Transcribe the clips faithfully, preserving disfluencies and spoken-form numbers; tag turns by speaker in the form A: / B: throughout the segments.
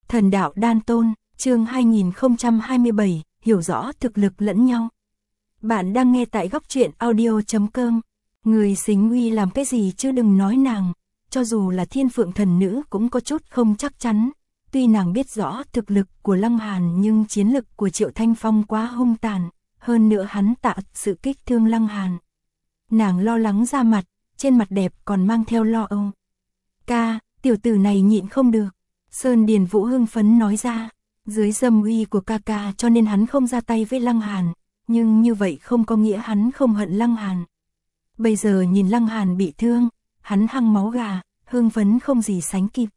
A: Thần đạo đan tôn, chương hai nghìn không trăm hai mươi bảy, hiểu rõ thực lực lẫn nhau. Bạn đang nghe tại góc truyện audio chấm com. Người xính uy làm cái gì chứ đừng nói nàng, cho dù là thiên phượng thần nữ cũng có chút không chắc chắn. Tuy nàng biết rõ thực lực của Lăng Hàn nhưng chiến lực của Triệu Thanh Phong quá hung tàn, hơn nữa hắn tạ sự kích thương Lăng Hàn. Nàng lo lắng ra mặt, trên mặt đẹp còn mang theo lo âu. Ca, tiểu tử này nhịn không được. Sơn Điền Vũ hưng phấn nói ra, dưới dâm uy của ca ca cho nên hắn không ra tay với Lăng Hàn, nhưng như vậy không có nghĩa hắn không hận Lăng Hàn. Bây giờ nhìn Lăng Hàn bị thương, hắn hăng máu gà, hưng phấn không gì sánh kịp.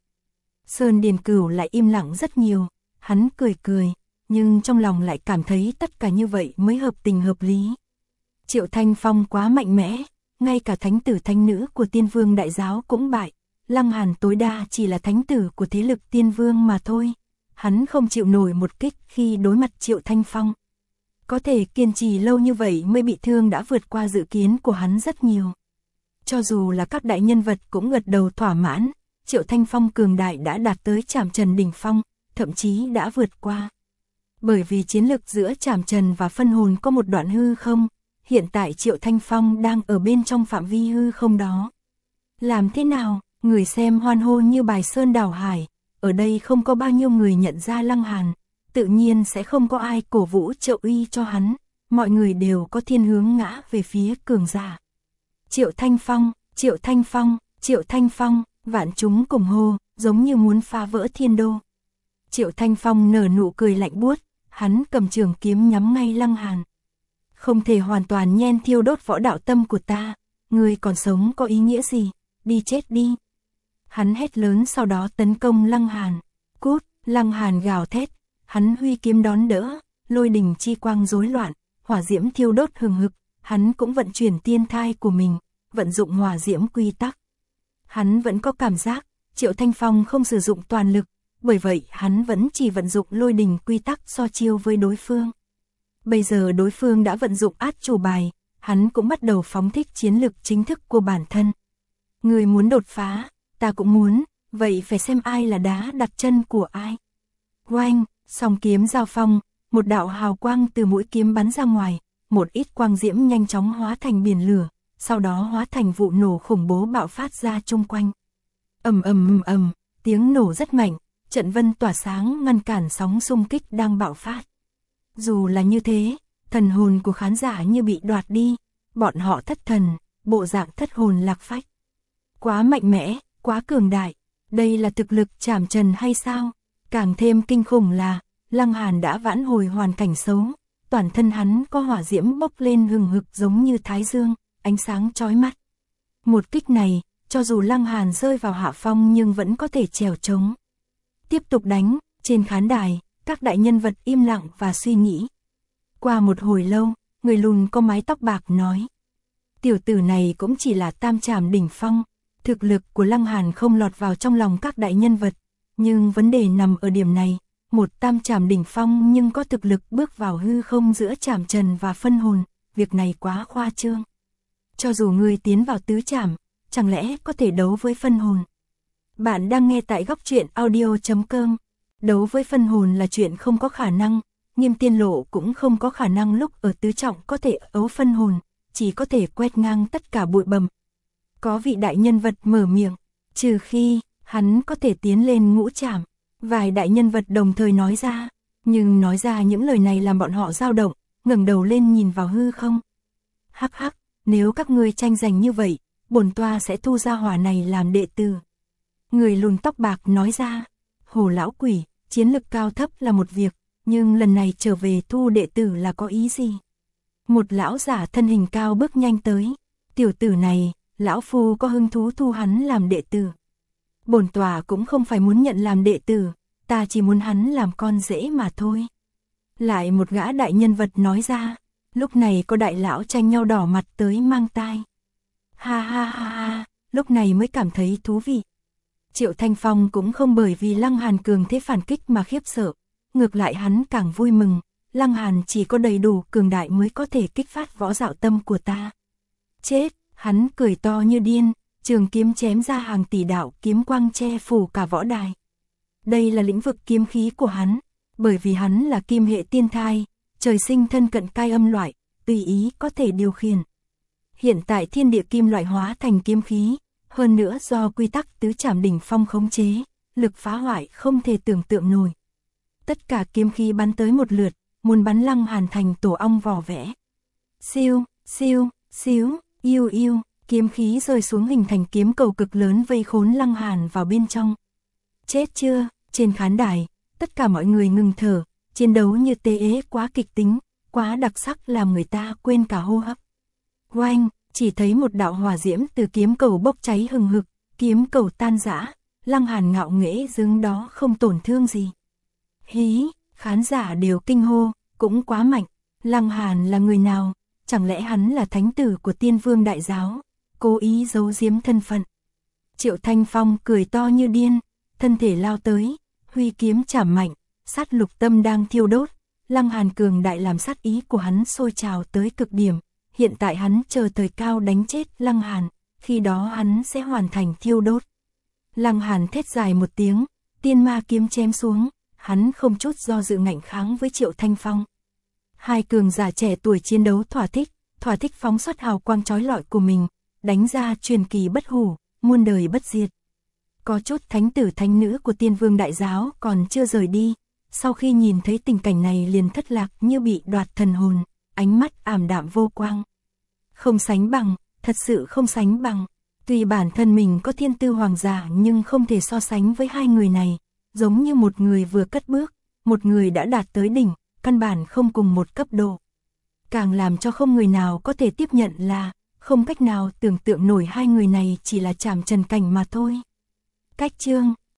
A: Sơn Điền Cửu lại im lặng rất nhiều, hắn cười cười, nhưng trong lòng lại cảm thấy tất cả như vậy mới hợp tình hợp lý. Triệu Thanh Phong quá mạnh mẽ, ngay cả thánh tử thánh nữ của Tiên Vương Đại Giáo cũng bại. Lăng Hàn tối đa chỉ là thánh tử của thế lực Tiên Vương mà thôi. Hắn không chịu nổi một kích khi đối mặt Triệu Thanh Phong. Có thể kiên trì lâu như vậy mới bị thương đã vượt qua dự kiến của hắn rất nhiều. Cho dù là các đại nhân vật cũng gật đầu thỏa mãn, Triệu Thanh Phong cường đại đã đạt tới Trảm Trần đỉnh phong, thậm chí đã vượt qua. Bởi vì chiến lực giữa Trảm Trần và phân hồn có một đoạn hư không, hiện tại Triệu Thanh Phong đang ở bên trong phạm vi hư không đó. Làm thế nào? Người xem hoan hô như bài sơn đảo hải, ở đây không có bao nhiêu người nhận ra Lăng Hàn, tự nhiên sẽ không có ai cổ vũ trợ uy cho hắn, mọi người đều có thiên hướng ngã về phía cường giả. Triệu Thanh Phong, Triệu Thanh Phong, Triệu Thanh Phong, vạn chúng cùng hô, giống như muốn phá vỡ thiên đô. Triệu Thanh Phong nở nụ cười lạnh buốt, hắn cầm trường kiếm nhắm ngay Lăng Hàn. Không thể hoàn toàn nhen thiêu đốt võ đạo tâm của ta, người còn sống có ý nghĩa gì, đi chết đi. Hắn hét lớn sau đó tấn công Lăng Hàn. Cút, Lăng Hàn gào thét, hắn huy kiếm đón đỡ, lôi đình chi quang rối loạn, hỏa diễm thiêu đốt hừng hực, hắn cũng vận chuyển tiên thai của mình, vận dụng hỏa diễm quy tắc. Hắn vẫn có cảm giác, Triệu Thanh Phong không sử dụng toàn lực, bởi vậy hắn vẫn chỉ vận dụng lôi đình quy tắc so chiêu với đối phương. Bây giờ đối phương đã vận dụng át chủ bài, hắn cũng bắt đầu phóng thích chiến lực chính thức của bản thân. Người muốn đột phá, ta cũng muốn, vậy phải xem ai là đá đặt chân của ai. Oanh, song kiếm giao phong, một đạo hào quang từ mũi kiếm bắn ra ngoài, một ít quang diễm nhanh chóng hóa thành biển lửa, sau đó hóa thành vụ nổ khủng bố bạo phát ra chung quanh. Ầm ầm ầm ầm, tiếng nổ rất mạnh, trận vân tỏa sáng ngăn cản sóng xung kích đang bạo phát. Dù là như thế, thần hồn của khán giả như bị đoạt đi, bọn họ thất thần, bộ dạng thất hồn lạc phách. Quá mạnh mẽ, quá cường đại, đây là thực lực Trảm Trần hay sao? Càng thêm kinh khủng là, Lăng Hàn đã vãn hồi hoàn cảnh xấu, toàn thân hắn có hỏa diễm bốc lên hừng hực giống như thái dương, ánh sáng chói mắt. Một kích này, cho dù Lăng Hàn rơi vào hạ phong nhưng vẫn có thể trèo trống. Tiếp tục đánh, trên khán đài, các đại nhân vật im lặng và suy nghĩ. Qua một hồi lâu, người lùn có mái tóc bạc nói. Tiểu tử này cũng chỉ là tam trảm đỉnh phong. Thực lực của Lăng Hàn không lọt vào trong lòng các đại nhân vật, nhưng vấn đề nằm ở điểm này, một tam trảm đỉnh phong nhưng có thực lực bước vào hư không giữa Trảm Trần và phân hồn, việc này quá khoa trương. Cho dù người tiến vào tứ trảm, chẳng lẽ có thể đấu với phân hồn? Bạn đang nghe tại góc truyện audio chấm com. Đấu với phân hồn là chuyện không có khả năng, Nghiêm Tiên Lộ cũng không có khả năng lúc ở tứ trọng có thể ấu phân hồn, chỉ có thể quét ngang tất cả bụi bặm. Có vị đại nhân vật mở miệng, trừ khi hắn có thể tiến lên ngũ trảm. Vài đại nhân vật đồng thời nói ra, nhưng nói ra những lời này làm bọn họ dao động, ngẩng đầu lên nhìn vào hư không. Hắc hắc, nếu các ngươi tranh giành như vậy, bổn toa sẽ thu gia hỏa này làm đệ tử. Người lùn tóc bạc nói ra, Hồ lão quỷ, chiến lực cao thấp là một việc, nhưng lần này trở về thu đệ tử là có ý gì? Một lão giả thân hình cao bước nhanh tới, tiểu tử này, lão phu có hứng thú thu hắn làm đệ tử. Bổn tòa cũng không phải muốn nhận làm đệ tử, ta chỉ muốn hắn làm con rể mà thôi. Lại một gã đại nhân vật nói ra, lúc này có đại lão tranh nhau đỏ mặt tới mang tai. Ha ha ha ha, lúc này mới cảm thấy thú vị. Triệu Thanh Phong cũng không bởi vì Lăng Hàn cường thế phản kích mà khiếp sợ, ngược lại hắn càng vui mừng, Lăng Hàn chỉ có đầy đủ cường đại mới có thể kích phát võ đạo tâm của ta. Chết, hắn cười to như điên, trường kiếm chém ra hàng tỷ đạo kiếm quang che phủ cả võ đài. Đây là lĩnh vực kiếm khí của hắn, bởi vì hắn là kim hệ tiên thai, trời sinh thân cận cai âm loại, tùy ý có thể điều khiển. Hiện tại thiên địa kim loại hóa thành kiếm khí, hơn nữa do quy tắc tứ trảm đỉnh phong khống chế, lực phá hoại không thể tưởng tượng nổi. Tất cả kiếm khí bắn tới một lượt, muốn bắn Lăng Hàn thành tổ ong vỏ vẽ. Siêu, siêu, xíu, yêu yêu, kiếm khí rơi xuống hình thành kiếm cầu cực lớn vây khốn Lăng Hàn vào bên trong. Chết chưa? Trên khán đài, tất cả mọi người ngừng thở, chiến đấu như thế quá kịch tính, quá đặc sắc làm người ta quên cả hô hấp. Oanh, chỉ thấy một đạo hỏa diễm từ kiếm cầu bốc cháy hừng hực, kiếm cầu tan rã, Lăng Hàn ngạo nghễ đứng đó không tổn thương gì. Hí, khán giả đều kinh hô, cũng quá mạnh, Lăng Hàn là người nào, chẳng lẽ hắn là thánh tử của Tiên Vương Đại Giáo, cố ý giấu giếm thân phận. Triệu Thanh Phong cười to như điên, thân thể lao tới, huy kiếm chảm mạnh, sát lục tâm đang thiêu đốt, Lăng Hàn cường đại làm sát ý của hắn sôi trào tới cực điểm, hiện tại hắn chờ thời cao đánh chết Lăng Hàn, khi đó hắn sẽ hoàn thành thiêu đốt. Lăng Hàn thét dài một tiếng, tiên ma kiếm chém xuống, hắn không chút do dự ngạnh kháng với Triệu Thanh Phong. Hai cường giả trẻ tuổi chiến đấu thỏa thích, thỏa thích phóng xuất hào quang chói lọi của mình, đánh ra truyền kỳ bất hủ, muôn đời bất diệt. Có chút thánh tử thánh nữ của Tiên Vương Đại Giáo còn chưa rời đi, sau khi nhìn thấy tình cảnh này liền thất lạc như bị đoạt thần hồn, ánh mắt ảm đạm vô quang. Không sánh bằng, thật sự không sánh bằng. Tuy bản thân mình có thiên tư hoàng giả nhưng không thể so sánh với hai người này, giống như một người vừa cất bước, một người đã đạt tới đỉnh, căn bản không cùng một cấp độ. Càng làm cho không người nào có thể tiếp nhận là, không cách nào tưởng tượng nổi hai người này chỉ là chạm trần cảnh mà thôi. Cách chương